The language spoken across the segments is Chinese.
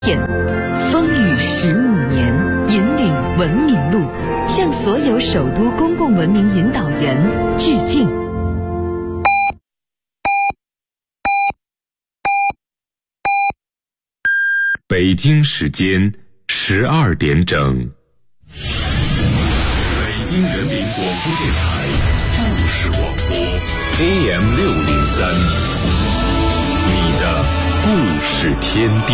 风雨15年，引领文明路，向所有首都公共文明引导员致敬。 北京时间12点整。北京人民广播电台故事广播 AM 603，你的故事天地。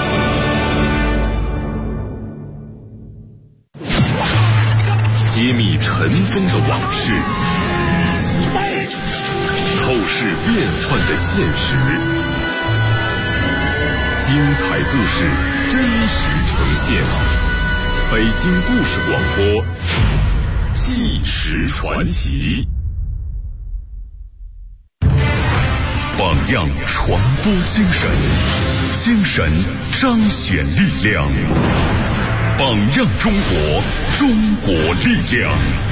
揭秘尘封的往事，透视变幻的现实，精彩故事真实呈现。北京故事广播，纪实传奇。榜样传播精神，精神彰显力量。榜样中国，中国力量。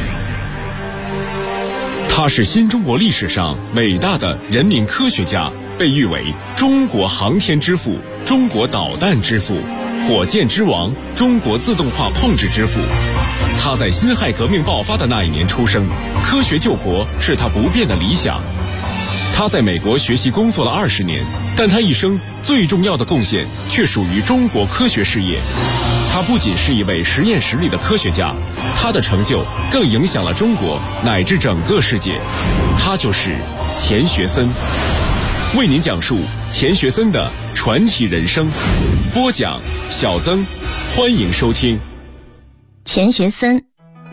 他是新中国历史上伟大的人民科学家，被誉为中国航天之父、中国导弹之父、火箭之王、中国自动化控制之父。他在辛亥革命爆发的那一年出生，科学救国是他不变的理想。他在美国学习工作了20年，但他一生最重要的贡献却属于中国科学事业。他不仅是一位实验室里的科学家，他的成就更影响了中国乃至整个世界。他就是钱学森。为您讲述钱学森的传奇人生。播讲小曾，欢迎收听。 钱学森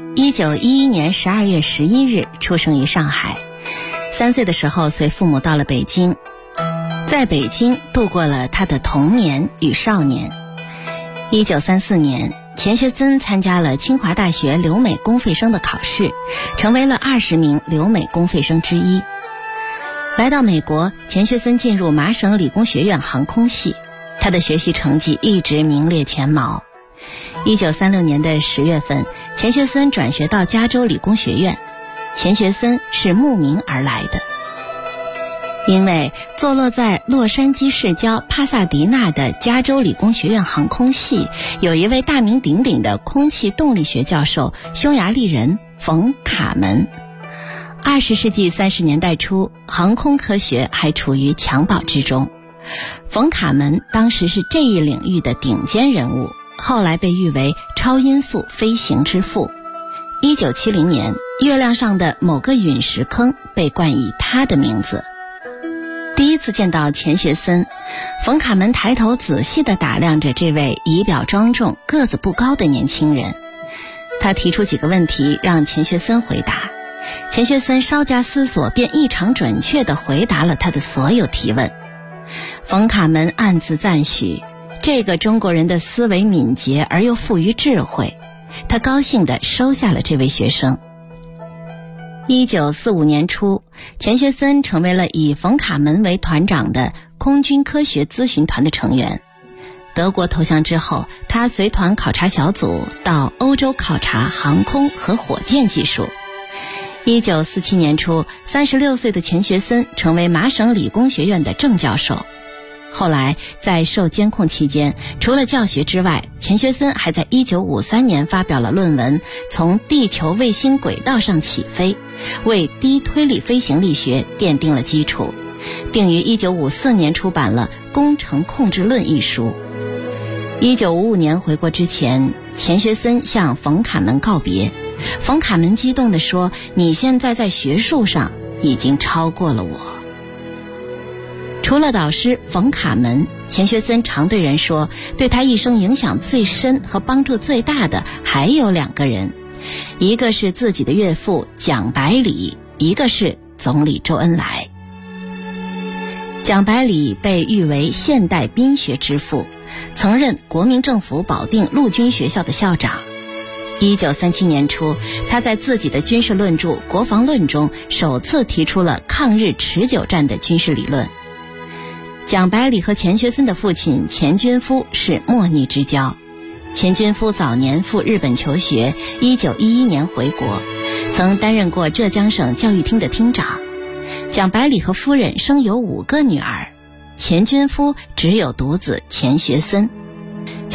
1911年12月11日出生于上海，3岁的时候随父母到了北京，在北京度过了他的童年与少年。1934年，钱学森参加了清华大学留美公费生的考试，成为了20名留美公费生之一。来到美国，钱学森进入麻省理工学院航空系，他的学习成绩一直名列前茅。1936年的10月份，钱学森转学到加州理工学院。钱学森是慕名而来的，因为坐落在洛杉矶市郊帕萨迪纳的加州理工学院航空系有一位大名鼎鼎的空气动力学教授，匈牙利人冯卡门。20世纪30年代初，航空科学还处于襁褓之中。冯卡门当时是这一领域的顶尖人物，后来被誉为超音速飞行之父。1970年，月亮上的某个陨石坑被冠以他的名字。第一次见到钱学森，冯卡门抬头仔细地打量着这位仪表庄重、个子不高的年轻人。他提出几个问题让钱学森回答，钱学森稍加思索便异常准确地回答了他的所有提问。冯卡门暗自赞许，这个中国人的思维敏捷而又富于智慧，他高兴地收下了这位学生。1945年初，钱学森成为了以冯卡门为团长的空军科学咨询团的成员。德国投降之后，他随团考察小组到欧洲考察航空和火箭技术。1947年初，36岁的钱学森成为麻省理工学院的正教授。后来在受监控期间，除了教学之外，钱学森还在1953年发表了论文《从地球卫星轨道上起飞》，为低推力飞行力学奠定了基础，并于1954年出版了《工程控制论》一书。1955年回国之前，钱学森向冯卡门告别。冯卡门激动地说：“你现在在学术上已经超过了我。”除了导师冯卡门，钱学森常对人说，对他一生影响最深和帮助最大的还有2个人，一个是自己的岳父蒋百里，一个是总理周恩来。蒋百里被誉为现代兵学之父，曾任国民政府保定陆军学校的校长。1937年初，他在自己的军事论著《国防论》中首次提出了抗日持久战的军事理论。蒋百里和钱学森的父亲钱军夫是莫逆之交。钱军夫早年赴日本求学，1911年回国，曾担任过浙江省教育厅的厅长。蒋百里和夫人生有5个女儿，钱军夫只有独子钱学森。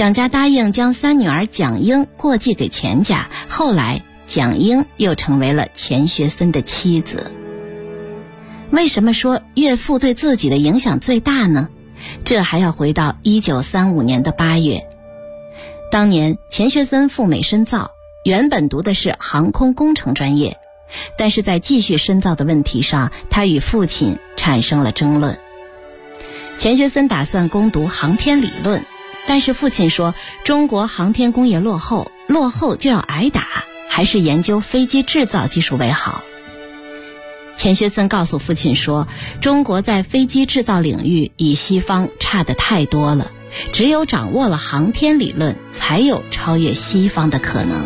蒋家答应将三女儿蒋英过继给钱家，后来蒋英又成为了钱学森的妻子。为什么说岳父对自己的影响最大呢？这还要回到1935年的8月。当年钱学森赴美深造，原本读的是航空工程专业，但是在继续深造的问题上，他与父亲产生了争论。钱学森打算攻读航天理论，但是父亲说中国航天工业落后就要挨打，还是研究飞机制造技术为好。钱学森告诉父亲说，中国在飞机制造领域比西方差得太多了，只有掌握了航天理论，才有超越西方的可能。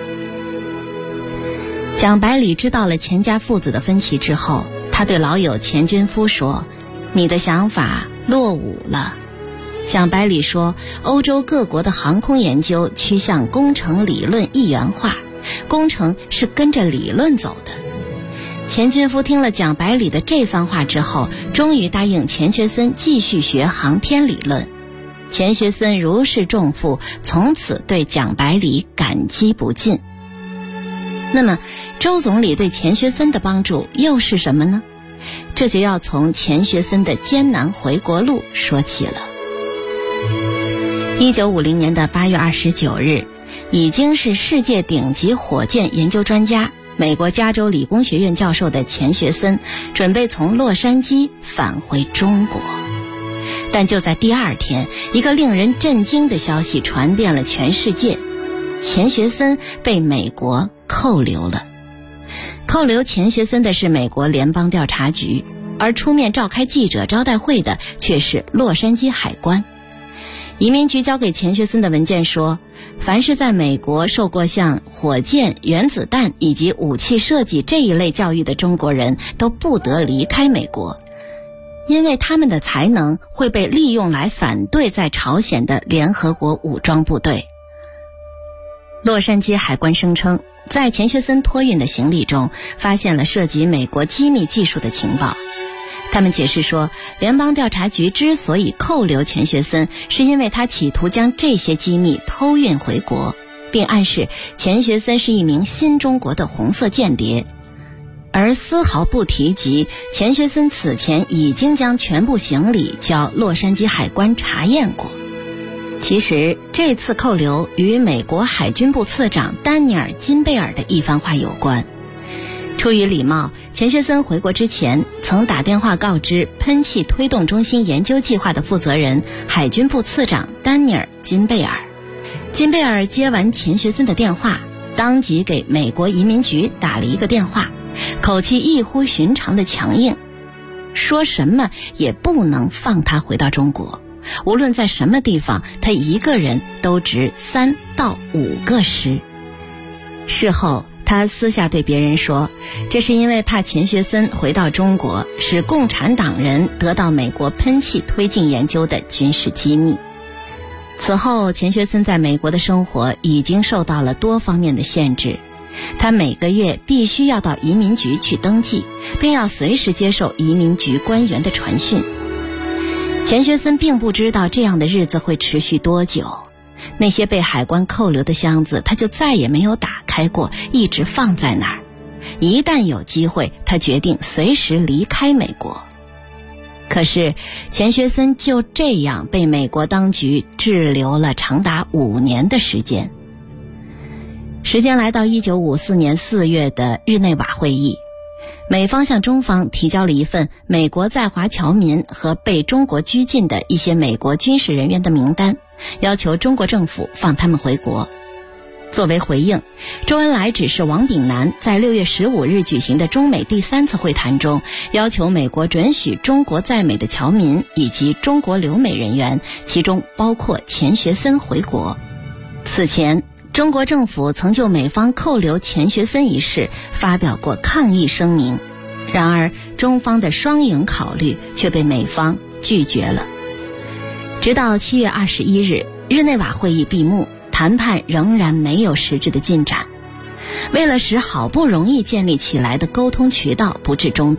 蒋百里知道了钱家父子的分歧之后，他对老友钱军夫说，你的想法落伍了。蒋百里说，欧洲各国的航空研究趋向工程理论一元化，工程是跟着理论走的。钱军夫听了蒋百里的这番话之后，终于答应钱学森继续学航天理论。钱学森如释重负，从此对蒋百里感激不尽。那么周总理对钱学森的帮助又是什么呢？这就要从钱学森的艰难回国路说起了。1950年的8月29日，已经是世界顶级火箭研究专家，美国加州理工学院教授的钱学森准备从洛杉矶返回中国。但就在第二天，一个令人震惊的消息传遍了全世界，钱学森被美国扣留了。扣留钱学森的是美国联邦调查局，而出面召开记者招待会的却是洛杉矶海关。移民局交给钱学森的文件说，凡是在美国受过像火箭、原子弹以及武器设计这一类教育的中国人都不得离开美国，因为他们的才能会被利用来反对在朝鲜的联合国武装部队。洛杉矶海关声称，在钱学森托运的行李中发现了涉及美国机密技术的情报。他们解释说，联邦调查局之所以扣留钱学森，是因为他企图将这些机密偷运回国，并暗示钱学森是一名新中国的红色间谍，而丝毫不提及钱学森此前已经将全部行李交洛杉矶海关查验过。其实这次扣留与美国海军部次长丹尼尔·金贝尔的一番话有关。出于礼貌，钱学森回国之前曾打电话告知喷气推动中心研究计划的负责人海军部次长丹尼尔·金贝尔。金贝尔接完钱学森的电话，当即给美国移民局打了一个电话，口气异乎寻常的强硬，说什么也不能放他回到中国，无论在什么地方，他一个人都值3到5个师。事后他私下对别人说，这是因为怕钱学森回到中国，使共产党人得到美国喷气推进研究的军事机密。此后，钱学森在美国的生活已经受到了多方面的限制，他每个月必须要到移民局去登记，并要随时接受移民局官员的传讯。钱学森并不知道这样的日子会持续多久，那些被海关扣留的箱子他就再也没有打开过，一直放在那儿。一旦有机会，他决定随时离开美国。可是钱学森就这样被美国当局滞留了长达5年的时间。时间来到1954年4月的日内瓦会议，美方向中方提交了一份美国在华侨民和被中国拘禁的一些美国军事人员的名单，要求中国政府放他们回国。作为回应，周恩来指示王炳南在6月15日举行的中美第3次会谈中，要求美国准许中国在美的侨民以及中国留美人员，其中包括钱学森回国。此前，中国政府曾就美方扣留钱学森一事发表过抗议声明，然而中方的双赢考虑却被美方拒绝了。直到7月21日，日内瓦会议闭幕，谈判仍然没有实质的进展。为了使好不容易建立起来的沟通渠道不致中断，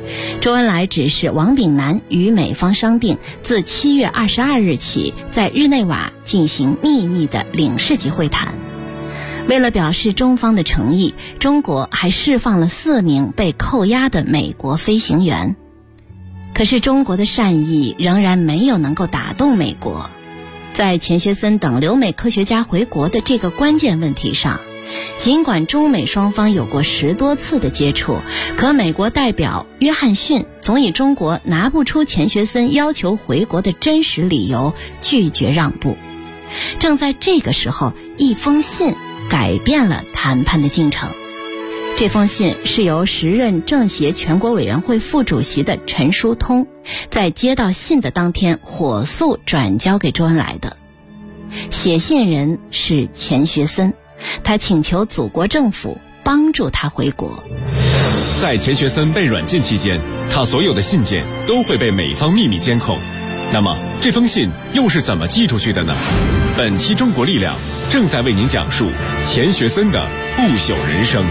周恩来指示王炳南与美方商定，自7月22日起在日内瓦进行秘密的领事级会谈。为了表示中方的诚意，中国还释放了4名被扣押的美国飞行员。可是中国的善意仍然没有能够打动美国。在钱学森等留美科学家回国的这个关键问题上，尽管中美双方有过10多次的接触，可美国代表约翰逊总以中国拿不出钱学森要求回国的真实理由，拒绝让步。正在这个时候，一封信改变了谈判的进程。这封信是由时任政协全国委员会副主席的陈书通在接到信的当天火速转交给周恩来的。写信人是钱学森，他请求祖国政府帮助他回国。 在钱学森被软禁期间，他所有的信件都会被美方秘密监控。那么这封信又是怎么寄出去的呢？本期中国力量正在为您讲述钱学森的不朽人生。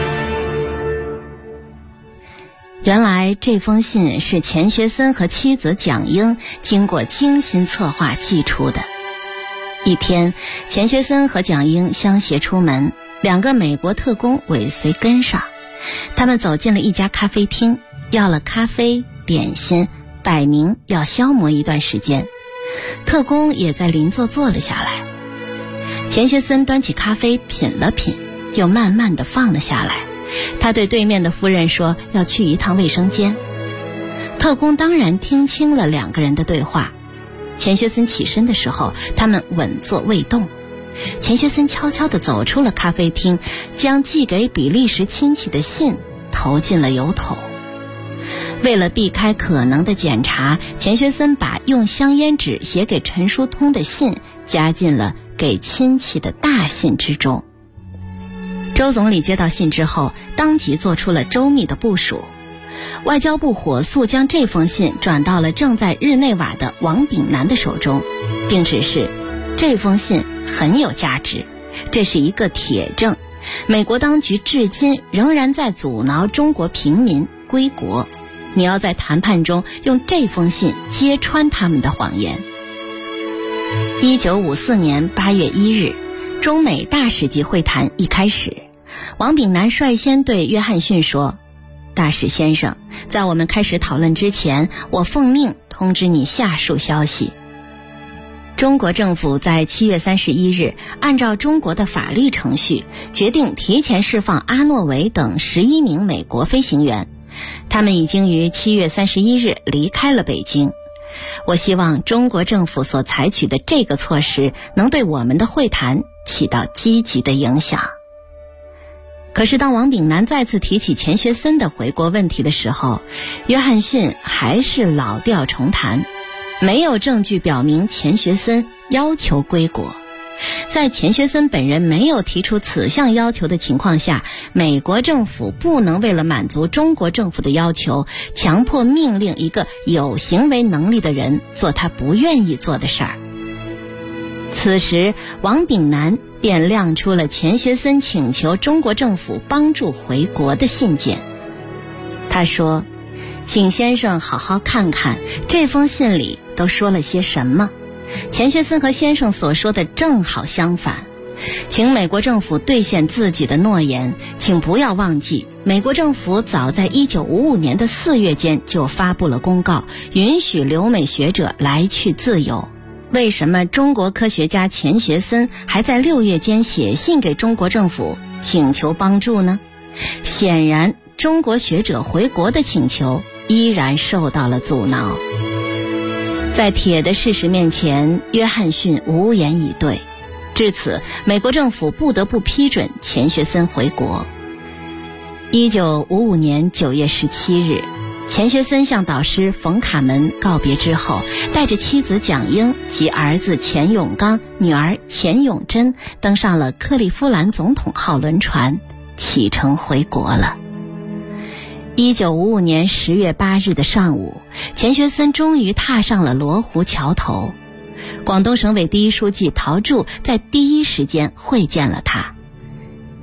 原来这封信是钱学森和妻子蒋英经过精心策划寄出的。一天，钱学森和蒋英相携出门，2个美国特工尾随跟上。他们走进了一家咖啡厅，要了咖啡、点心，摆明要消磨一段时间。特工也在邻座坐了下来。钱学森端起咖啡品了品，又慢慢地放了下来。他对对面的夫人说要去一趟卫生间。特工当然听清了2个人的对话。钱学森起身的时候，他们稳坐未动。钱学森悄悄地走出了咖啡厅，将寄给比利时亲戚的信投进了邮筒。为了避开可能的检查，钱学森把用香烟纸写给陈书通的信加进了给亲戚的大信之中。周总理接到信之后，当即做出了周密的部署。外交部火速将这封信转到了正在日内瓦的王炳南的手中，并指示这封信很有价值，这是一个铁证，美国当局至今仍然在阻挠中国平民归国，你要在谈判中用这封信揭穿他们的谎言。1954年8月1日，中美大使级会谈一开始，王炳南率先对约翰逊说：大使先生，在我们开始讨论之前，我奉命通知你下述消息。中国政府在7月31日按照中国的法律程序，决定提前释放阿诺维等11名美国飞行员，他们已经于7月31日离开了北京。我希望中国政府所采取的这个措施能对我们的会谈起到积极的影响。可是当王炳南再次提起钱学森的回国问题的时候，约翰逊还是老调重弹，没有证据表明钱学森要求归国。在钱学森本人没有提出此项要求的情况下，美国政府不能为了满足中国政府的要求，强迫命令一个有行为能力的人做他不愿意做的事儿。此时，王炳南便亮出了钱学森请求中国政府帮助回国的信件。他说：请先生好好看看这封信里都说了些什么。钱学森和先生所说的正好相反，请美国政府兑现自己的诺言。请不要忘记，美国政府早在1955年的4月间就发布了公告，允许留美学者来去自由。为什么中国科学家钱学森还在6月间写信给中国政府请求帮助呢？显然，中国学者回国的请求依然受到了阻挠。在铁的事实面前，约翰逊无言以对。至此，美国政府不得不批准钱学森回国。1955年9月17日，钱学森向导师冯卡门告别之后，带着妻子蒋英及儿子钱永刚、女儿钱永珍登上了克利夫兰总统号轮船，启程回国了。1955年10月8日的上午，钱学森终于踏上了罗湖桥头。广东省委第一书记陶铸在第一时间会见了他。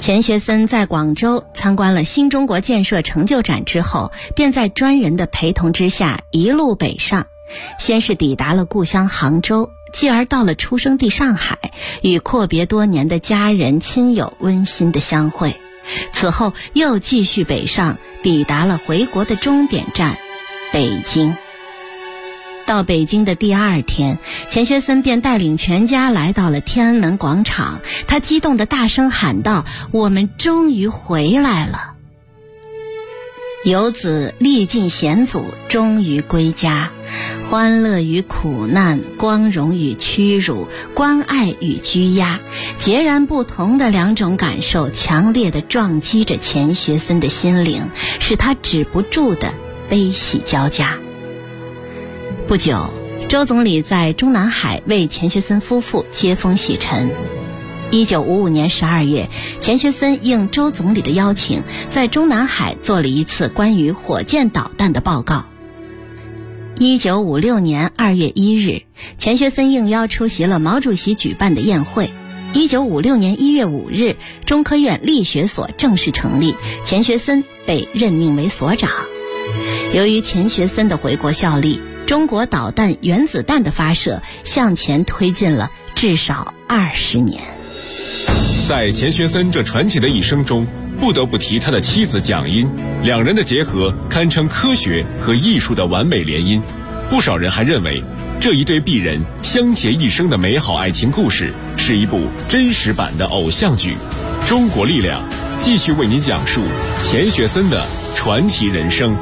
钱学森在广州参观了新中国建设成就展之后，便在专人的陪同之下一路北上，先是抵达了故乡杭州，继而到了出生地上海，与阔别多年的家人亲友温馨的相会。此后又继续北上，抵达了回国的终点站北京。到北京的第二天，钱学森便带领全家来到了天安门广场，他激动地大声喊道：“我们终于回来了！游子历尽险阻，终于归家。欢乐与苦难，光荣与屈辱，关爱与拘押，截然不同的两种感受强烈地撞击着钱学森的心灵，使他止不住的悲喜交加。不久，周总理在中南海为钱学森夫妇接风洗尘。1955年12月，钱学森应周总理的邀请，在中南海做了一次关于火箭导弹的报告。1956年2月1日，钱学森应邀出席了毛主席举办的宴会。1956年1月5日，中科院力学所正式成立，钱学森被任命为所长。由于钱学森的回国效力，中国导弹原子弹的发射向前推进了至少20年。 在钱学森这传奇的一生中，不得不提他的妻子蒋英，两人的结合堪称科学和艺术的完美联姻。不少人还认为，这一对璧人相携一生的美好爱情故事是一部真实版的偶像剧。中国力量继续为您讲述钱学森的传奇人生。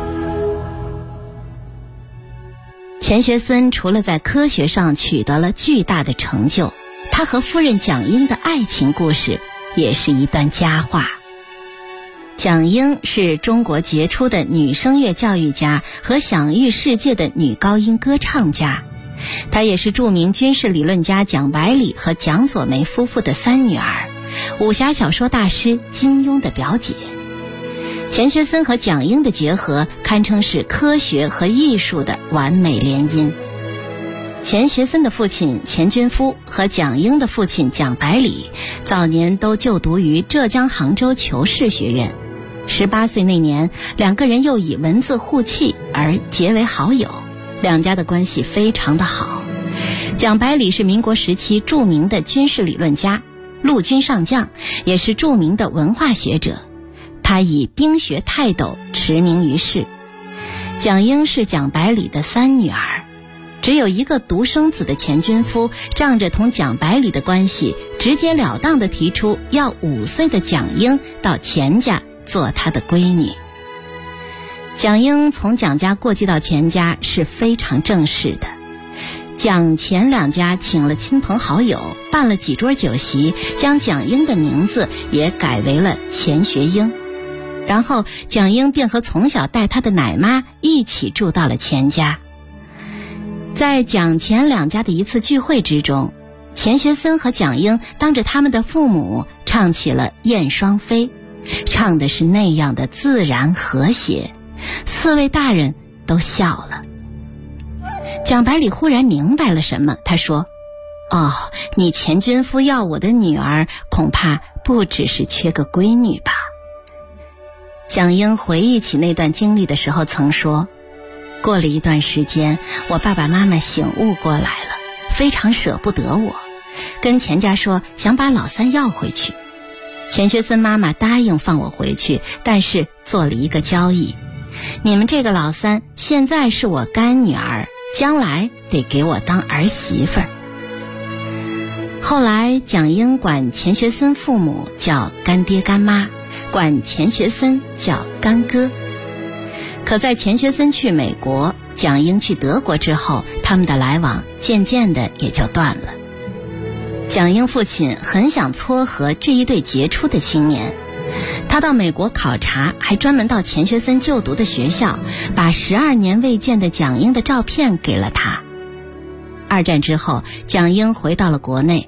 钱学森除了在科学上取得了巨大的成就，他和夫人蒋英的爱情故事也是一段佳话。蒋英是中国杰出的女声乐教育家和享誉世界的女高音歌唱家，她也是著名军事理论家蒋百里和蒋左梅夫妇的三女儿，武侠小说大师金庸的表姐。钱学森和蒋英的结合堪称是科学和艺术的完美联姻。钱学森的父亲钱军夫和蒋英的父亲蒋百里早年都就读于浙江杭州求是学院。18岁那年，两个人又以文字互契而结为好友，两家的关系非常的好。蒋百里是民国时期著名的军事理论家，陆军上将，也是著名的文化学者，他以兵学泰斗驰名于世。蒋英是蒋百里的三女儿，只有一个独生子的钱军夫仗着同蒋百里的关系，直截了当地提出要5岁的蒋英到钱家做他的闺女。蒋英从蒋家过继到钱家是非常正式的，蒋钱两家请了亲朋好友，办了几桌酒席，将蒋英的名字也改为了钱学英。然后蒋英便和从小带她的奶妈一起住到了钱家。在蒋钱两家的一次聚会之中，钱学森和蒋英当着他们的父母唱起了《燕双飞》，唱的是那样的自然和谐，4位大人都笑了。蒋百里忽然明白了什么，他说：“哦，你钱军夫要我的女儿，恐怕不只是缺个闺女吧。”蒋英回忆起那段经历的时候曾说，过了一段时间，我爸爸妈妈醒悟过来了，非常舍不得我，跟钱家说想把老三要回去。钱学森妈妈答应放我回去，但是做了一个交易，你们这个老三现在是我干女儿，将来得给我当儿媳妇儿。后来蒋英管钱学森父母叫干爹干妈，管钱学森叫干哥。可在钱学森去美国，蒋英去德国之后，他们的来往渐渐的也就断了。蒋英父亲很想撮合这一对杰出的青年，他到美国考察，还专门到钱学森就读的学校，把12年未见的蒋英的照片给了他。2战之后，蒋英回到了国内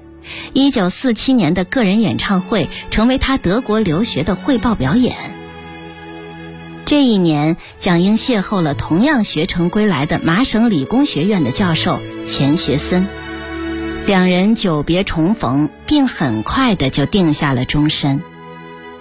，1947年的个人演唱会成为他德国留学的汇报表演。这一年，蒋英邂逅了同样学成归来的麻省理工学院的教授钱学森，两人久别重逢，并很快的就定下了终身。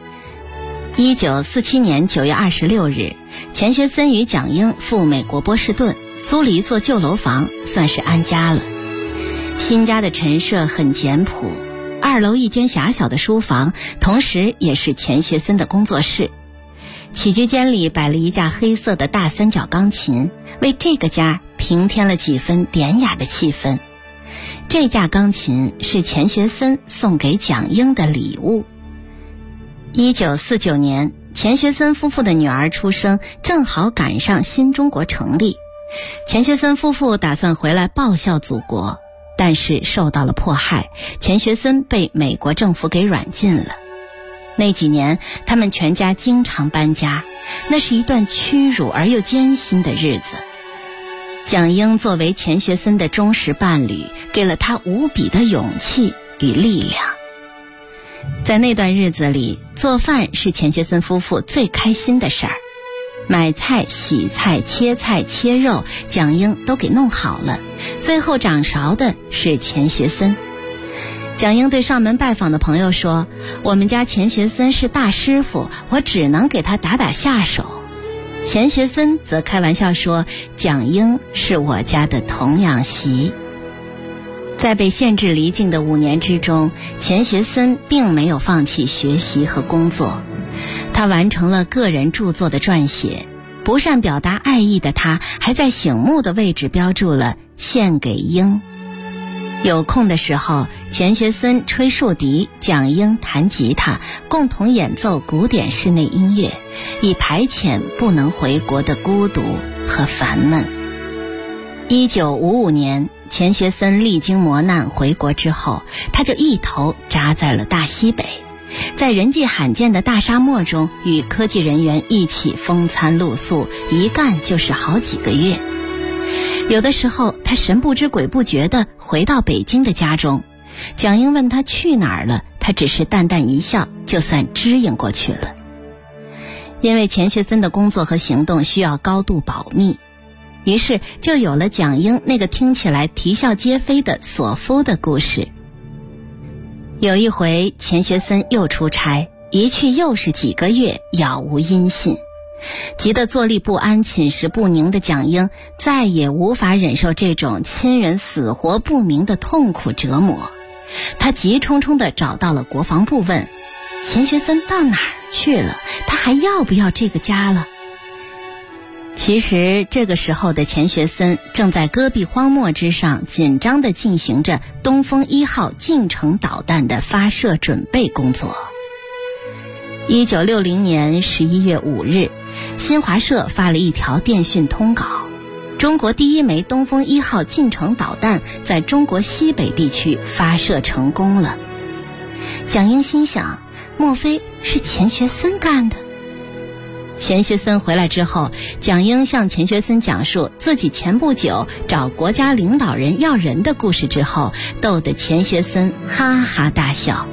1947年9月26日，钱学森与蒋英赴美国波士顿，租了一座旧楼房，算是安家了。新家的陈设很简朴，2楼一间狭小的书房，同时也是钱学森的工作室。起居间里摆了一架黑色的大三角钢琴，为这个家平添了几分典雅的气氛。这架钢琴是钱学森送给蒋英的礼物。1949年，钱学森夫妇的女儿出生，正好赶上新中国成立。钱学森夫妇打算回来报效祖国，但是受到了迫害，钱学森被美国政府给软禁了。那几年，他们全家经常搬家，那是一段屈辱而又艰辛的日子。蒋英作为钱学森的忠实伴侣，给了他无比的勇气与力量。在那段日子里，做饭是钱学森夫妇最开心的事儿。买菜、洗菜、切菜、切肉，蒋英都给弄好了，最后掌勺的是钱学森。蒋英对上门拜访的朋友说，我们家钱学森是大师傅，我只能给他打打下手。钱学森则开玩笑说，蒋英是我家的童养媳。在被限制离境的5年之中，钱学森并没有放弃学习和工作，他完成了个人著作的撰写。不善表达爱意的他，还在醒目的位置标注了献给英。有空的时候，钱学森吹竖笛，蒋英弹吉他，共同演奏古典室内音乐，以排遣不能回国的孤独和烦闷。1955年，钱学森历经磨难回国之后，他就一头扎在了大西北，在人迹罕见的大沙漠中与科技人员一起风餐露宿，一干就是好几个月。有的时候他神不知鬼不觉地回到北京的家中，蒋英问他去哪儿了，他只是淡淡一笑，就算支应过去了。因为钱学森的工作和行动需要高度保密，于是就有了蒋英那个听起来啼笑皆非的索夫的故事。有一回，钱学森又出差，一去又是几个月，杳无音信。急得坐立不安、寝食不宁的蒋英再也无法忍受这种亲人死活不明的痛苦折磨。他急冲冲地找到了国防部，问钱学森到哪儿去了，他还要不要这个家了。其实这个时候的钱学森正在戈壁荒漠之上紧张地进行着东风1号近程导弹的发射准备工作。1960年11月5日，新华社发了一条电讯通稿，中国第一枚东风1号近程导弹在中国西北地区发射成功了。蒋英心想，莫非是钱学森干的？钱学森回来之后，蒋英向钱学森讲述自己前不久找国家领导人要人的故事之后，逗得钱学森哈哈大笑。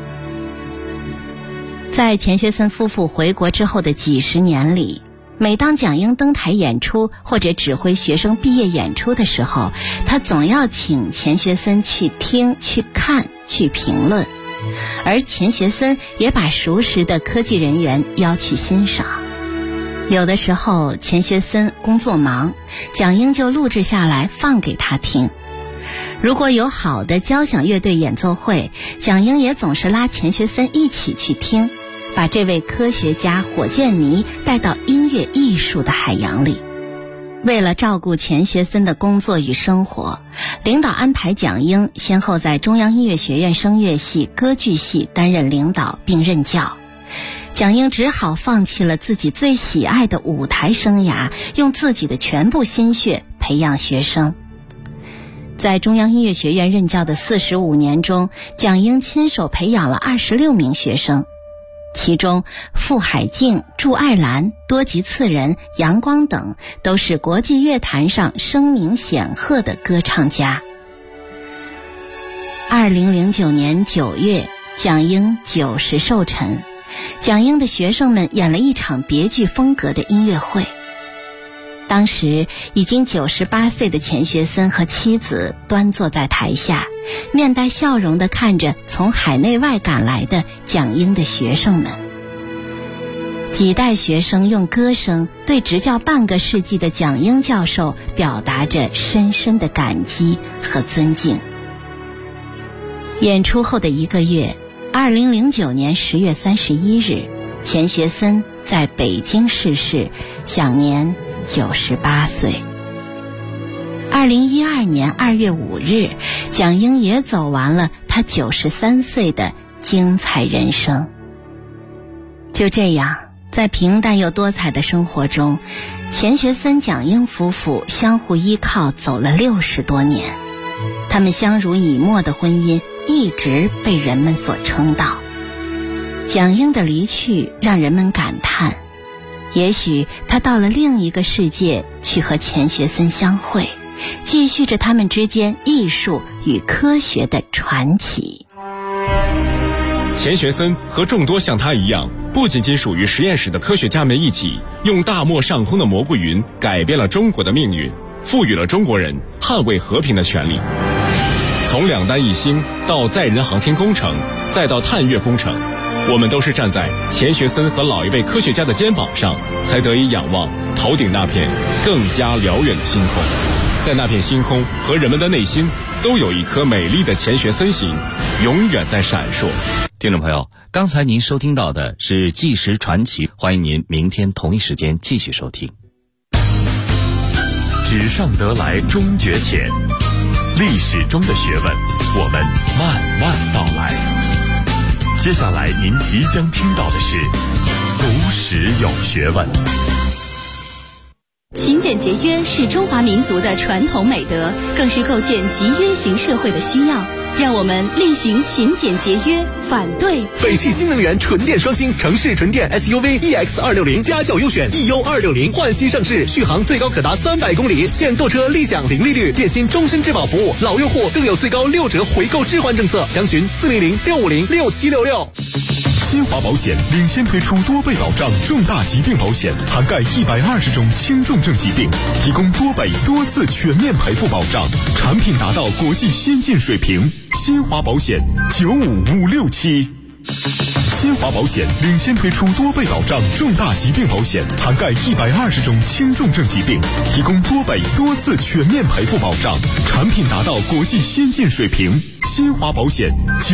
在钱学森夫妇回国之后的几十年里，每当蒋英登台演出或者指挥学生毕业演出的时候，他总要请钱学森去听、去看、去评论，而钱学森也把熟识的科技人员邀去欣赏。有的时候钱学森工作忙，蒋英就录制下来放给他听。如果有好的交响乐队演奏会，蒋英也总是拉钱学森一起去听，把这位科学家、火箭迷带到音乐艺术的海洋里。为了照顾钱学森的工作与生活，领导安排蒋英先后在中央音乐学院声乐系、歌剧系担任领导并任教。蒋英只好放弃了自己最喜爱的舞台生涯，用自己的全部心血培养学生。在中央音乐学院任教的45年中，蒋英亲手培养了26名学生，其中傅海静、祝爱兰、多吉次仁、杨光等都是国际乐坛上声名显赫的歌唱家。2009年9月，蒋英90寿辰，蒋英的学生们演了一场别具风格的音乐会。当时已经98岁的钱学森和妻子端坐在台下，面带笑容地看着从海内外赶来的蒋英的学生们。 几代学生用歌声对执教半个世纪的蒋英教授表达着深深的感激和尊敬。演出后的1个月，2009年10月31日，钱学森在北京逝世，享年98岁。2012年2月5日，蒋英也走完了他93岁的精彩人生。就这样，在平淡又多彩的生活中，钱学森、蒋英夫妇相互依靠走了60多年，他们相濡以沫的婚姻一直被人们所称道。蒋英的离去让人们感叹，也许他到了另一个世界去和钱学森相会，继续着他们之间艺术与科学的传奇。 钱学森和众多像他一样不仅仅属于实验室的科学家们一起，用大漠上空的蘑菇云改变了中国的命运，赋予了中国人捍卫和平的权利。从2弹1星到载人航天工程，再到探月工程，我们都是站在钱学森和老一辈科学家的肩膀上，才得以仰望头顶那片更加辽远的星空。在那片星空和人们的内心，都有一颗美丽的钱学森星，永远在闪烁。 听众朋友，刚才您收听到的是纪实传奇，欢迎您明天同一时间继续收听。 纸上得来终觉浅，历史中的学问，我们慢慢道来。接下来您即将听到的是古史有学问。 勤俭节约是中华民族的传统美德，更是构建集约型社会的需要。让我们厉行勤俭节约，反对北汽新能源纯电双星城市纯电 SUV EX260家轿优选 EU260换新上市，续航最高可达300公里，现购车立享零利率，电信终身质保服务，老用户更有最高6折回购置换政策，详询400-650-6766。 新华保险领先推出多倍保障重大疾病保险，涵盖120种轻重症疾病，提供多倍多次全面赔付保障，产品达到国际先进水平。新华保险95567。新华保险领先推出多倍保障重大疾病保险，涵盖120种轻重症疾病，提供多倍多次全面赔付保障，产品达到国际先进水平。新华保险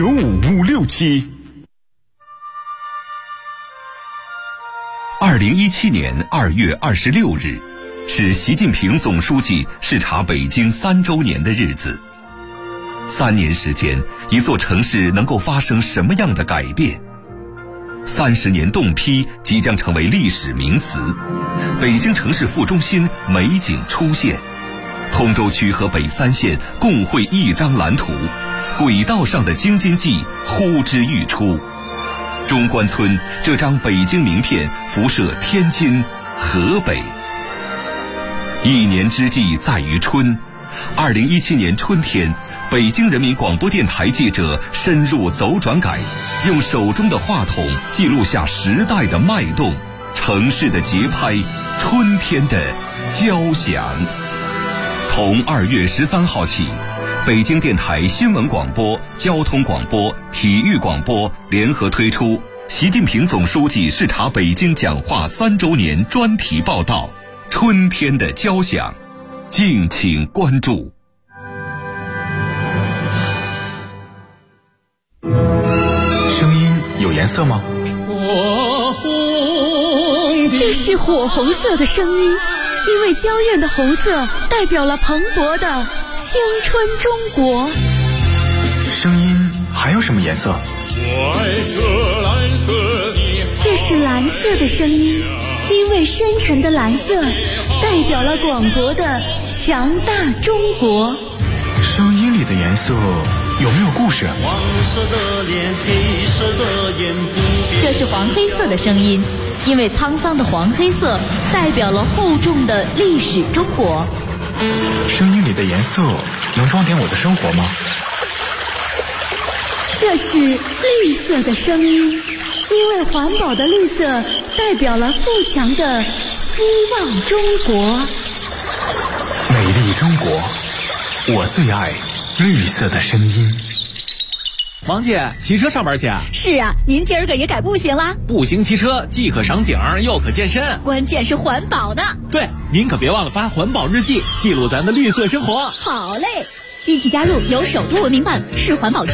95567。2017年2月26日，是习近平总书记视察北京3周年的日子。3年时间，一座城市能够发生什么样的改变？30年冻批即将成为历史名词，北京城市副中心美景出现，通州区和北3县共绘一张蓝图，轨道上的京津冀呼之欲出。中关村这张北京名片辐射天津、河北。一年之计在于春，2017年春天，北京人民广播电台记者深入走转改，用手中的话筒记录下时代的脉动、城市的节拍、春天的交响。从2月13号起，北京电台新闻广播、交通广播、体育广播联合推出习近平总书记视察北京讲话3周年专题报道《春天的交响》，敬请关注。 声音有颜色吗？ 这是火红色的声音，因为娇艳的红色代表了蓬勃的青春中国。 声音还有什么颜色？ 这是蓝色的声音，因为深沉的蓝色代表了广博的强大中国。 声音里的颜色有没有故事？ 黄色的脸，黑色的眼，不变。 这是黄黑色的声音，因为沧桑的黄黑色代表了厚重的历史中国。 声音里的颜色能装点我的生活吗？ 这是绿色的声音，因为环保的绿色代表了富强的希望中国。 美丽中国，我最爱绿色的声音。 王姐，骑车上班去啊？ 是啊，您今儿个也改步行啦？ 步行骑车既可赏景又可健身， 关键是环保的。 对，您可别忘了发环保日记，记录咱的绿色生活。 好嘞，一起加入由首都文明办市环保局